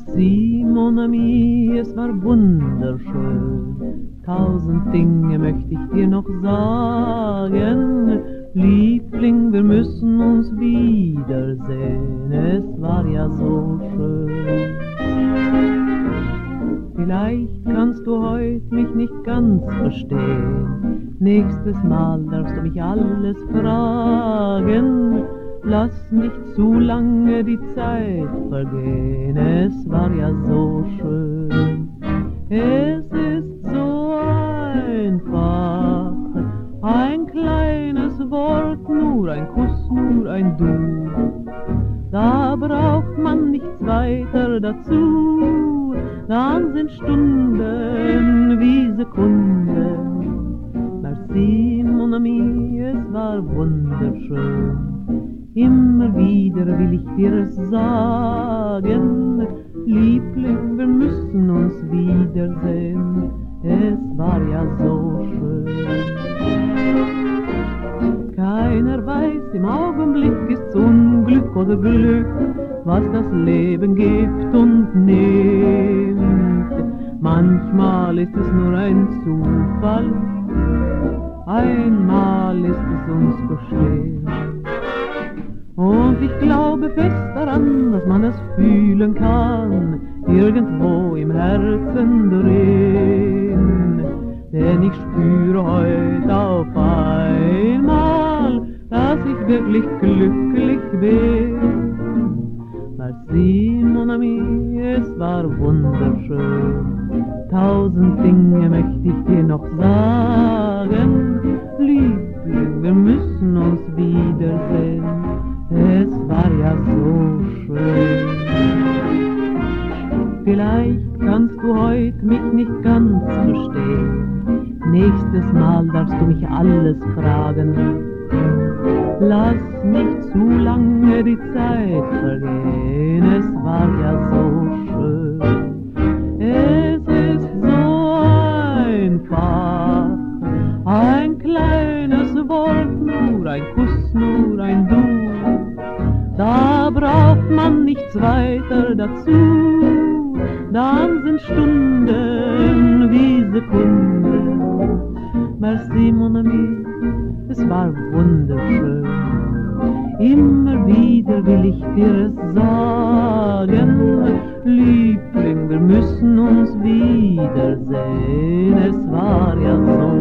Merci, mon ami, es war wunderschön. 1000 Dinge möchte ich dir noch sagen. Liebling, wir müssen uns wiedersehen, es war ja so schön. Vielleicht kannst du heut mich nicht ganz verstehen, nächstes Mal darfst du mich alles fragen. Lass nicht zu lange die Zeit vergehen, es war ja so schön. Es ist so einfach, ein kleines Wort, nur ein Kuss, nur ein Du. Da braucht man nichts weiter dazu, dann sind Stunden wie Sekunden. Merci, mon ami, es war wunderschön. Immer wieder will ich dir es sagen, Liebling, wir müssen uns wiedersehen, es war ja so schön. Keiner weiß, im Augenblick ist's Unglück oder Glück, was das Leben gibt und nimmt. Manchmal ist es nur ein Zufall, einmal ist es uns bestimmt. Und ich glaube fest daran, dass man es fühlen kann, irgendwo im Herzen drin. Denn ich spüre heute auf einmal, dass ich wirklich glücklich bin. Merci, mon ami, es war wunderschön. 1000 Dinge möchte ich dir noch sagen. Liebling, wir müssen uns wiedersehen, es war ja so schön. Vielleicht kannst du heut mich nicht ganz verstehen, nächstes Mal darfst du mich alles fragen. Lass nicht zu lange die Zeit vergehen, es war ja so schön. Es ist so einfach, ein kleines Wort, nur ein Kuss, nur ein Du. Da braucht man nichts weiter dazu, dann sind Stunden wie Sekunden. Merci, mon ami, es war wunderschön. Immer wieder will ich dir es sagen, Liebling, wir müssen uns wiedersehen, es war ja so